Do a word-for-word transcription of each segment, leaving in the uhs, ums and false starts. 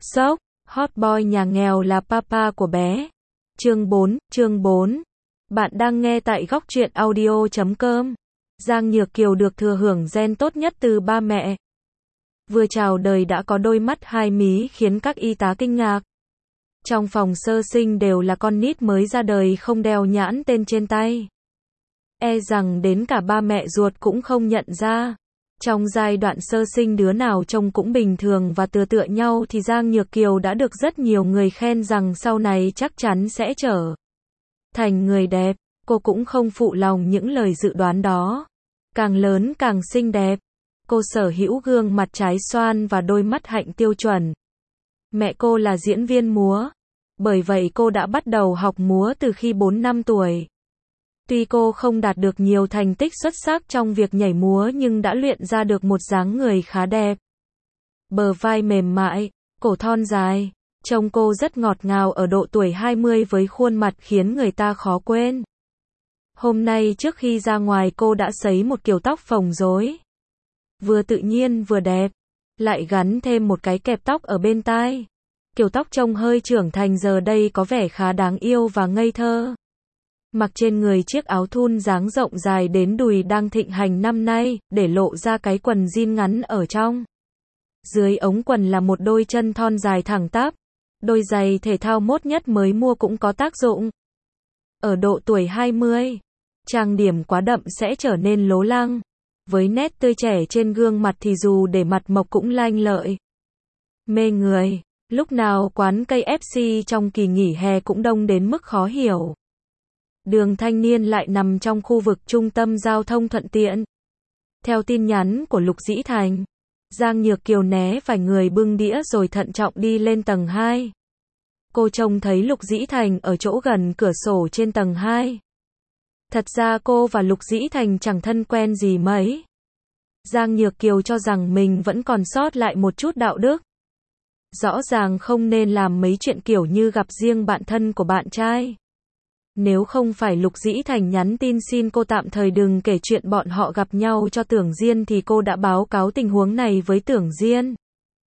Sốc, hot boy nhà nghèo là papa của bé. Chương bốn, chương bốn. Bạn đang nghe tại góc truyện audio chấm com. Giang Nhược Kiều được thừa hưởng gen tốt nhất từ ba mẹ. Vừa chào đời đã có đôi mắt hai mí khiến các y tá kinh ngạc. Trong phòng sơ sinh đều là con nít mới ra đời không đeo nhãn tên trên tay. E rằng đến cả ba mẹ ruột cũng không nhận ra. Trong giai đoạn sơ sinh đứa nào trông cũng bình thường và tựa tựa nhau thì Giang Nhược Kiều đã được rất nhiều người khen rằng sau này chắc chắn sẽ trở thành người đẹp. Cô cũng không phụ lòng những lời dự đoán đó. Càng lớn càng xinh đẹp. Cô sở hữu gương mặt trái xoan và đôi mắt hạnh tiêu chuẩn. Mẹ cô là diễn viên múa. Bởi vậy cô đã bắt đầu học múa từ khi bốn năm tuổi. Tuy cô không đạt được nhiều thành tích xuất sắc trong việc nhảy múa nhưng đã luyện ra được một dáng người khá đẹp. Bờ vai mềm mại, cổ thon dài, trông cô rất ngọt ngào ở độ tuổi hai mươi với khuôn mặt khiến người ta khó quên. Hôm nay trước khi ra ngoài cô đã sấy một kiểu tóc phồng rối. Vừa tự nhiên vừa đẹp, lại gắn thêm một cái kẹp tóc ở bên tai. Kiểu tóc trông hơi trưởng thành giờ đây có vẻ khá đáng yêu và ngây thơ. Mặc trên người chiếc áo thun dáng rộng dài đến đùi đang thịnh hành năm nay, để lộ ra cái quần jean ngắn ở trong. Dưới ống quần là một đôi chân thon dài thẳng tắp. Đôi giày thể thao mốt nhất mới mua cũng có tác dụng. Ở độ tuổi hai mươi, trang điểm quá đậm sẽ trở nên lố lăng. Với nét tươi trẻ trên gương mặt thì dù để mặt mộc cũng lanh lợi. Mê người, lúc nào quán cây ép xê trong kỳ nghỉ hè cũng đông đến mức khó hiểu. Đường Thanh Niên lại nằm trong khu vực trung tâm giao thông thuận tiện. Theo tin nhắn của Lục Dĩ Thành, Giang Nhược Kiều né vài người bưng đĩa rồi thận trọng đi lên tầng hai. Cô trông thấy Lục Dĩ Thành ở chỗ gần cửa sổ trên tầng hai. Thật ra cô và Lục Dĩ Thành chẳng thân quen gì mấy. Giang Nhược Kiều cho rằng mình vẫn còn sót lại một chút đạo đức. Rõ ràng không nên làm mấy chuyện kiểu như gặp riêng bạn thân của bạn trai. Nếu không phải Lục Dĩ Thành nhắn tin xin cô tạm thời đừng kể chuyện bọn họ gặp nhau cho Tưởng Diên thì cô đã báo cáo tình huống này với Tưởng Diên.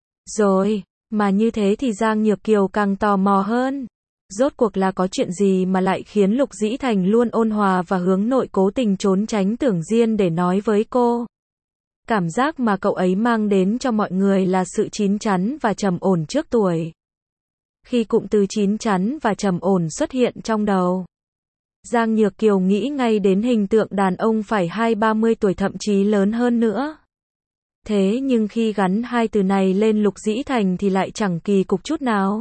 Rồi, mà như thế thì Giang Nhược Kiều càng tò mò hơn. Rốt cuộc là có chuyện gì mà lại khiến Lục Dĩ Thành luôn ôn hòa và hướng nội cố tình trốn tránh Tưởng Diên để nói với cô. Cảm giác mà cậu ấy mang đến cho mọi người là sự chín chắn và trầm ổn trước tuổi. Khi cụm từ chín chắn và trầm ổn xuất hiện trong đầu, Giang Nhược Kiều nghĩ ngay đến hình tượng đàn ông phải hai ba mươi tuổi thậm chí lớn hơn nữa. Thế nhưng khi gắn hai từ này lên Lục Dĩ Thành thì lại chẳng kỳ cục chút nào.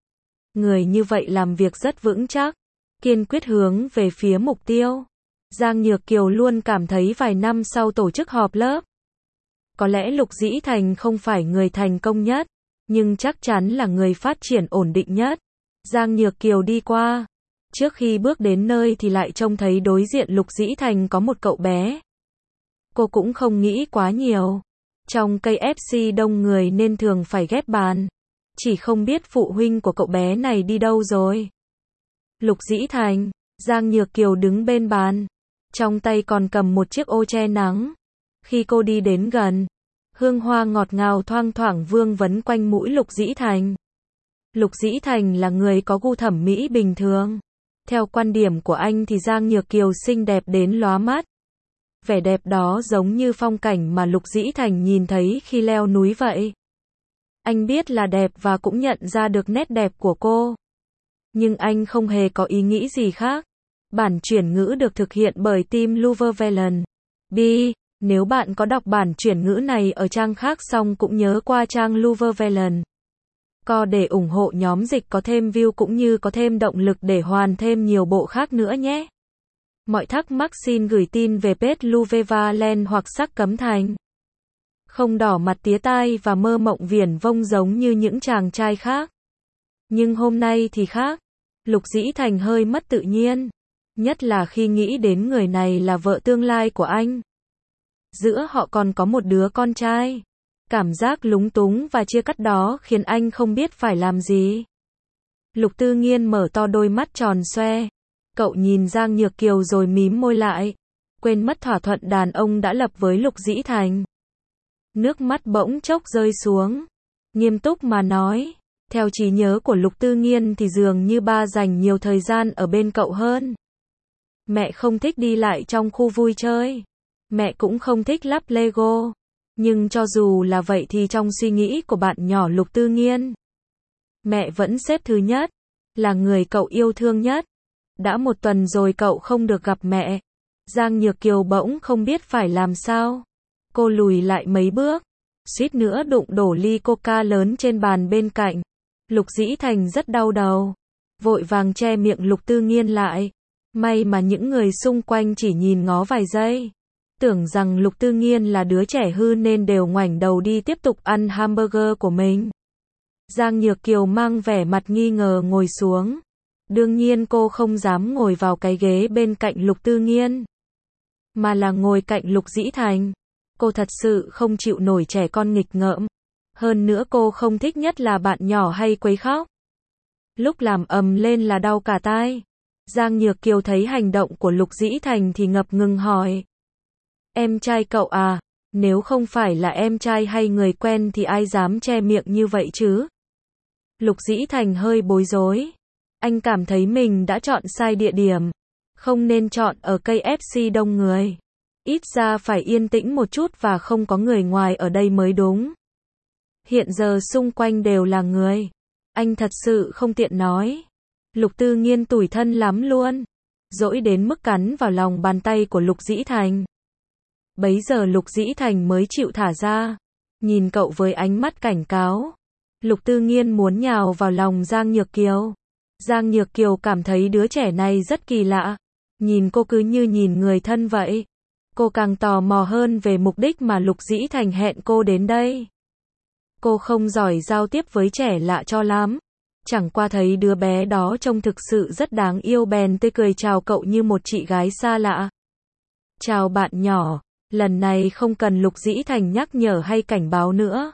Người như vậy làm việc rất vững chắc, kiên quyết hướng về phía mục tiêu. Giang Nhược Kiều luôn cảm thấy vài năm sau tổ chức họp lớp, có lẽ Lục Dĩ Thành không phải người thành công nhất, nhưng chắc chắn là người phát triển ổn định nhất. Giang Nhược Kiều đi qua. Trước khi bước đến nơi thì lại trông thấy đối diện Lục Dĩ Thành có một cậu bé. Cô cũng không nghĩ quá nhiều. Trong cây ép xê đông người nên thường phải ghép bàn. Chỉ không biết phụ huynh của cậu bé này đi đâu rồi. Lục Dĩ Thành, Giang Nhược Kiều đứng bên bàn. Trong tay còn cầm một chiếc ô che nắng. Khi cô đi đến gần, hương hoa ngọt ngào thoang thoảng vương vấn quanh mũi Lục Dĩ Thành. Lục Dĩ Thành là người có gu thẩm mỹ bình thường. Theo quan điểm của anh thì Giang Nhược Kiều xinh đẹp đến lóa mắt. Vẻ đẹp đó giống như phong cảnh mà Lục Dĩ Thành nhìn thấy khi leo núi vậy. Anh biết là đẹp và cũng nhận ra được nét đẹp của cô. Nhưng anh không hề có ý nghĩ gì khác. Bản chuyển ngữ được thực hiện bởi team Luvervelen. B. Nếu bạn có đọc bản chuyển ngữ này ở trang khác xong cũng nhớ qua trang Luvervelen. Co để ủng hộ nhóm dịch có thêm view cũng như có thêm động lực để hoàn thêm nhiều bộ khác nữa nhé. Mọi thắc mắc xin gửi tin về page Luvervelen hoặc Sắc Cấm Thành. Không đỏ mặt tía tai và mơ mộng viển vông giống như những chàng trai khác. Nhưng hôm nay thì khác. Lục Dĩ Thành hơi mất tự nhiên. Nhất là khi nghĩ đến người này là vợ tương lai của anh. Giữa họ còn có một đứa con trai. Cảm giác lúng túng và chia cắt đó khiến anh không biết phải làm gì. Lục Tư Nghiên mở to đôi mắt tròn xoe. Cậu nhìn Giang Nhược Kiều rồi mím môi lại. Quên mất thỏa thuận đàn ông đã lập với Lục Dĩ Thành. Nước mắt bỗng chốc rơi xuống. Nghiêm túc mà nói, Theo trí nhớ của Lục Tư Nghiên thì dường như ba dành nhiều thời gian ở bên cậu hơn. Mẹ không thích đi lại trong khu vui chơi. Mẹ cũng không thích lắp Lego. Nhưng cho dù là vậy thì trong suy nghĩ của bạn nhỏ Lục Tư Nghiên, mẹ vẫn xếp thứ nhất, là người cậu yêu thương nhất. Đã một tuần rồi cậu không được gặp mẹ. Giang Nhược Kiều bỗng không biết phải làm sao. Cô lùi lại mấy bước, suýt nữa đụng đổ ly coca lớn trên bàn bên cạnh. Lục Dĩ Thành rất đau đầu, vội vàng che miệng Lục Tư Nghiên lại. May mà những người xung quanh chỉ nhìn ngó vài giây, tưởng rằng Lục Tư Nghiên là đứa trẻ hư nên đều ngoảnh đầu đi tiếp tục ăn hamburger của mình. Giang Nhược Kiều mang vẻ mặt nghi ngờ ngồi xuống. Đương nhiên cô không dám ngồi vào cái ghế bên cạnh Lục Tư Nghiên, mà là ngồi cạnh Lục Dĩ Thành. Cô thật sự không chịu nổi trẻ con nghịch ngợm. Hơn nữa cô không thích nhất là bạn nhỏ hay quấy khóc. Lúc làm ầm lên là đau cả tai. Giang Nhược Kiều thấy hành động của Lục Dĩ Thành thì ngập ngừng hỏi. Em trai cậu à? Nếu không phải là em trai hay người quen thì ai dám che miệng như vậy chứ? Lục Dĩ Thành hơi bối rối. Anh cảm thấy mình đã chọn sai địa điểm. Không nên chọn ở ca ép xê đông người. Ít ra phải yên tĩnh một chút và không có người ngoài ở đây mới đúng. Hiện giờ xung quanh đều là người. Anh thật sự không tiện nói. Lục Tư Nghiên tủi thân lắm luôn. Dỗi đến mức cắn vào lòng bàn tay của Lục Dĩ Thành. Bấy giờ Lục Dĩ Thành mới chịu thả ra. Nhìn cậu với ánh mắt cảnh cáo. Lục Tư Nghiên muốn nhào vào lòng Giang Nhược Kiều. Giang Nhược Kiều cảm thấy đứa trẻ này rất kỳ lạ. Nhìn cô cứ như nhìn người thân vậy. Cô càng tò mò hơn về mục đích mà Lục Dĩ Thành hẹn cô đến đây. Cô không giỏi giao tiếp với trẻ lạ cho lắm. Chẳng qua thấy đứa bé đó trông thực sự rất đáng yêu bèn tươi cười chào cậu như một chị gái xa lạ. Chào bạn nhỏ, lần này không cần Lục Dĩ Thành nhắc nhở hay cảnh báo nữa.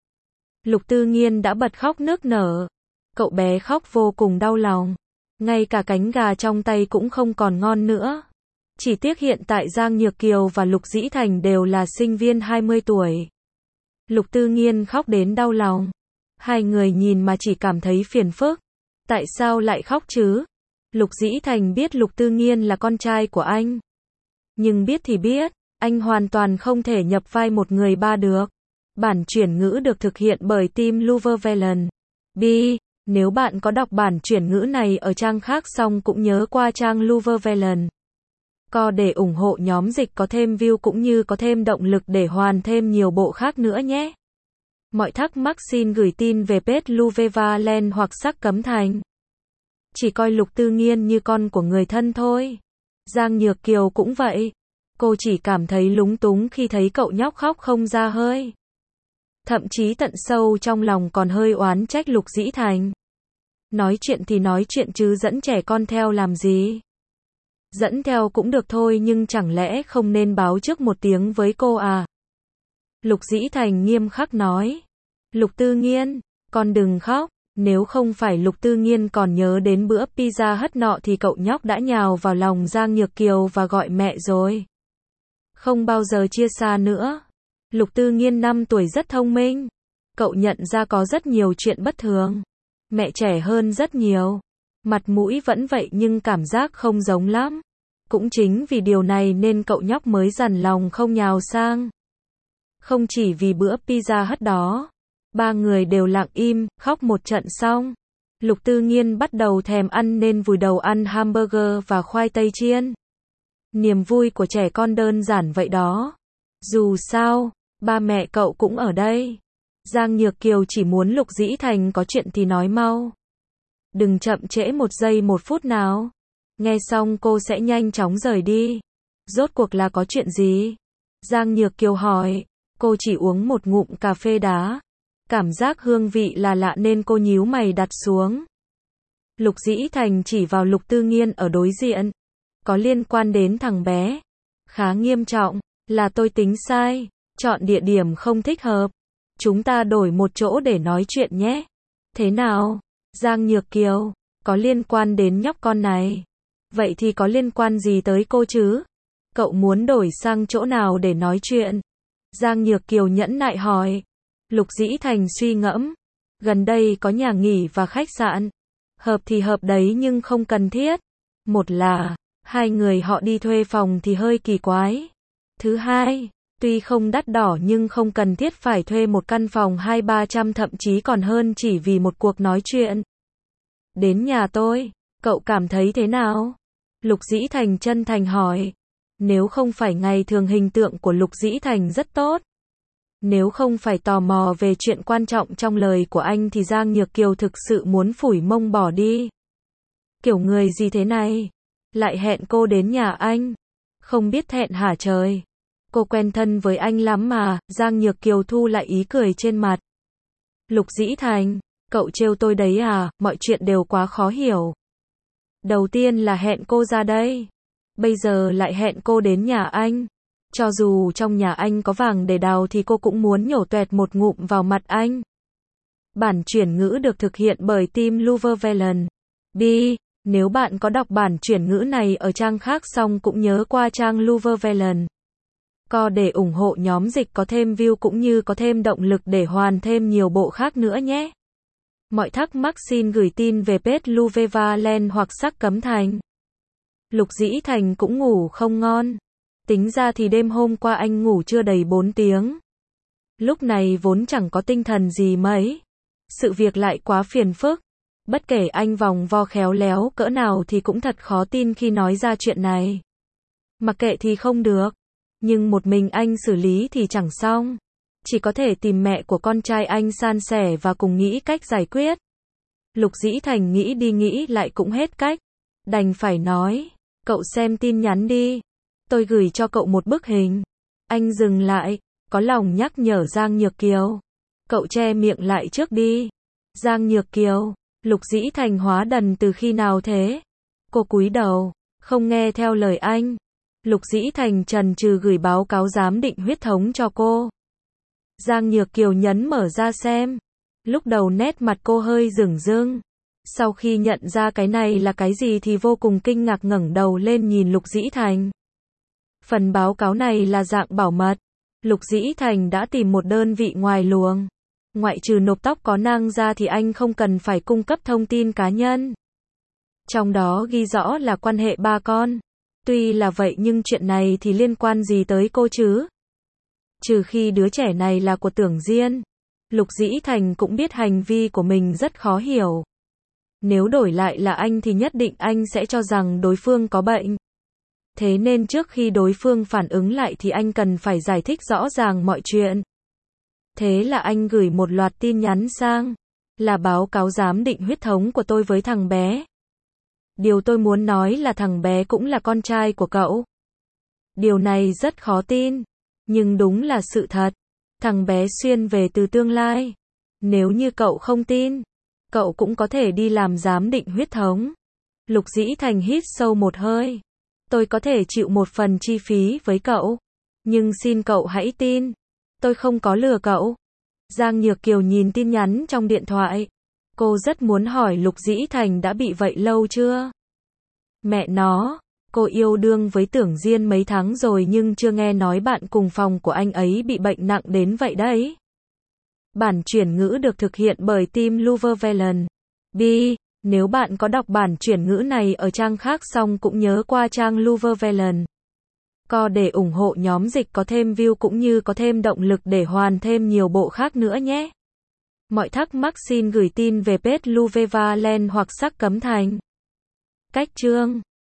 Lục Tư Nghiên đã bật khóc nức nở. Cậu bé khóc vô cùng đau lòng. Ngay cả cánh gà trong tay cũng không còn ngon nữa. Chỉ tiếc hiện tại Giang Nhược Kiều và Lục Dĩ Thành đều là sinh viên hai mươi tuổi. Lục Tư Nghiên khóc đến đau lòng. Hai người nhìn mà chỉ cảm thấy phiền phức. Tại sao lại khóc chứ? Lục Dĩ Thành biết Lục Tư Nghiên là con trai của anh. Nhưng biết thì biết, anh hoàn toàn không thể nhập vai một người ba được. Bản chuyển ngữ được thực hiện bởi team Luvervelen. B. Nếu bạn có đọc bản chuyển ngữ này ở trang khác xong cũng nhớ qua trang Luvervelen. Co để ủng hộ nhóm dịch có thêm view cũng như có thêm động lực để hoàn thêm nhiều bộ khác nữa nhé. Mọi thắc mắc xin gửi tin về page Luvervelen hoặc Sắc Cấm Thành. Chỉ coi Lục Tư Nghiên như con của người thân thôi. Giang Nhược Kiều cũng vậy. Cô chỉ cảm thấy lúng túng khi thấy cậu nhóc khóc không ra hơi. Thậm chí tận sâu trong lòng còn hơi oán trách Lục Dĩ Thành. Nói chuyện thì nói chuyện chứ dẫn trẻ con theo làm gì? Dẫn theo cũng được thôi nhưng chẳng lẽ không nên báo trước một tiếng với cô à? Lục Dĩ Thành nghiêm khắc nói. Lục Tư Nghiên, con đừng khóc. Nếu không phải Lục Tư Nghiên còn nhớ đến bữa pizza hất nọ thì cậu nhóc đã nhào vào lòng Giang Nhược Kiều và gọi mẹ rồi. Không bao giờ chia xa nữa. Lục Tư Nghiên năm tuổi rất thông minh. Cậu nhận ra có rất nhiều chuyện bất thường. Mẹ trẻ hơn rất nhiều. Mặt mũi vẫn vậy nhưng cảm giác không giống lắm. Cũng chính vì điều này nên cậu nhóc mới dằn lòng không nhào sang. Không chỉ vì bữa pizza hất đó. Ba người đều lặng im, khóc một trận xong. Lục Tư Nghiên bắt đầu thèm ăn nên vùi đầu ăn hamburger và khoai tây chiên. Niềm vui của trẻ con đơn giản vậy đó. Dù sao, ba mẹ cậu cũng ở đây. Giang Nhược Kiều chỉ muốn Lục Dĩ Thành có chuyện thì nói mau. Đừng chậm trễ một giây một phút nào. Nghe xong cô sẽ nhanh chóng rời đi. Rốt cuộc là có chuyện gì? Giang Nhược Kiều hỏi. Cô chỉ uống một ngụm cà phê đá. Cảm giác hương vị là lạ nên cô nhíu mày đặt xuống. Lục Dĩ Thành chỉ vào Lục Tư Nghiên ở đối diện. Có liên quan đến thằng bé. Khá nghiêm trọng. Là tôi tính sai. Chọn địa điểm không thích hợp. Chúng ta đổi một chỗ để nói chuyện nhé. Thế nào? Giang Nhược Kiều. Có liên quan đến nhóc con này. Vậy thì có liên quan gì tới cô chứ? Cậu muốn đổi sang chỗ nào để nói chuyện? Giang Nhược Kiều nhẫn nại hỏi. Lục Dĩ Thành suy ngẫm. Gần đây có nhà nghỉ và khách sạn. Hợp thì hợp đấy nhưng không cần thiết. Một là, hai người họ đi thuê phòng thì hơi kỳ quái. Thứ hai, tuy không đắt đỏ nhưng không cần thiết phải thuê một căn phòng hai ba trăm thậm chí còn hơn chỉ vì một cuộc nói chuyện. Đến nhà tôi, cậu cảm thấy thế nào? Lục Dĩ Thành chân thành hỏi. Nếu không phải ngày thường hình tượng của Lục Dĩ Thành rất tốt. Nếu không phải tò mò về chuyện quan trọng trong lời của anh thì Giang Nhược Kiều thực sự muốn phủi mông bỏ đi. Kiểu người gì thế này? Lại hẹn cô đến nhà anh? Không biết thẹn hả trời? Cô quen thân với anh lắm mà, Giang Nhược Kiều thu lại ý cười trên mặt. Lục Dĩ Thành, cậu trêu tôi đấy à, mọi chuyện đều quá khó hiểu. Đầu tiên là hẹn cô ra đây. Bây giờ lại hẹn cô đến nhà anh. Cho dù trong nhà anh có vàng để đào thì cô cũng muốn nhổ toẹt một ngụm vào mặt anh. Bản chuyển ngữ được thực hiện bởi team Luvervelen. B. Nếu bạn có đọc bản chuyển ngữ này ở trang khác xong cũng nhớ qua trang Luvervelen. Co để ủng hộ nhóm dịch có thêm view cũng như có thêm động lực để hoàn thêm nhiều bộ khác nữa nhé. Mọi thắc mắc xin gửi tin về page Luvervelen hoặc Sắc Cấm Thành. Lục Dĩ Thành cũng ngủ không ngon. Tính ra thì đêm hôm qua anh ngủ chưa đầy bốn tiếng. Lúc này vốn chẳng có tinh thần gì mấy. Sự việc lại quá phiền phức. Bất kể anh vòng vo khéo léo cỡ nào thì cũng thật khó tin khi nói ra chuyện này. Mặc kệ thì không được. Nhưng một mình anh xử lý thì chẳng xong. Chỉ có thể tìm mẹ của con trai anh san sẻ và cùng nghĩ cách giải quyết. Lục Dĩ Thành nghĩ đi nghĩ lại cũng hết cách. Đành phải nói, cậu xem tin nhắn đi. Tôi gửi cho cậu một bức hình. Anh dừng lại, có lòng nhắc nhở Giang Nhược Kiều. Cậu che miệng lại trước đi. Giang Nhược Kiều, Lục Dĩ Thành hóa đần từ khi nào thế? Cô cúi đầu, không nghe theo lời anh. Lục Dĩ Thành chần chừ gửi báo cáo giám định huyết thống cho cô. Giang Nhược Kiều nhấn mở ra xem. Lúc đầu nét mặt cô hơi rửng rưng. Sau khi nhận ra cái này là cái gì thì vô cùng kinh ngạc ngẩng đầu lên nhìn Lục Dĩ Thành. Phần báo cáo này là dạng bảo mật. Lục Dĩ Thành đã tìm một đơn vị ngoài luồng. Ngoại trừ nộp tóc có nang ra thì anh không cần phải cung cấp thông tin cá nhân. Trong đó ghi rõ là quan hệ ba con. Tuy là vậy nhưng chuyện này thì liên quan gì tới cô chứ? Trừ khi đứa trẻ này là của Tưởng Diên. Lục Dĩ Thành cũng biết hành vi của mình rất khó hiểu. Nếu đổi lại là anh thì nhất định anh sẽ cho rằng đối phương có bệnh. Thế nên trước khi đối phương phản ứng lại thì anh cần phải giải thích rõ ràng mọi chuyện. Thế là anh gửi một loạt tin nhắn sang. Là báo cáo giám định huyết thống của tôi với thằng bé. Điều tôi muốn nói là thằng bé cũng là con trai của cậu. Điều này rất khó tin. Nhưng đúng là sự thật. Thằng bé xuyên về từ tương lai. Nếu như cậu không tin, cậu cũng có thể đi làm giám định huyết thống. Lục Dĩ Thành hít sâu một hơi. Tôi có thể chịu một phần chi phí với cậu. Nhưng xin cậu hãy tin. Tôi không có lừa cậu. Giang Nhược Kiều nhìn tin nhắn trong điện thoại. Cô rất muốn hỏi Lục Dĩ Thành đã bị vậy lâu chưa? Mẹ nó, cô yêu đương với Tưởng Diên mấy tháng rồi nhưng chưa nghe nói bạn cùng phòng của anh ấy bị bệnh nặng đến vậy đấy. Bản chuyển ngữ được thực hiện bởi team Luvervelen. B. Nếu bạn có đọc bản chuyển ngữ này ở trang khác xong cũng nhớ qua trang Luvervelen. Co để ủng hộ nhóm dịch có thêm view cũng như có thêm động lực để hoàn thêm nhiều bộ khác nữa nhé. Mọi thắc mắc xin gửi tin về page Luvervelen hoặc Sắc Cấm Thành. Cách chương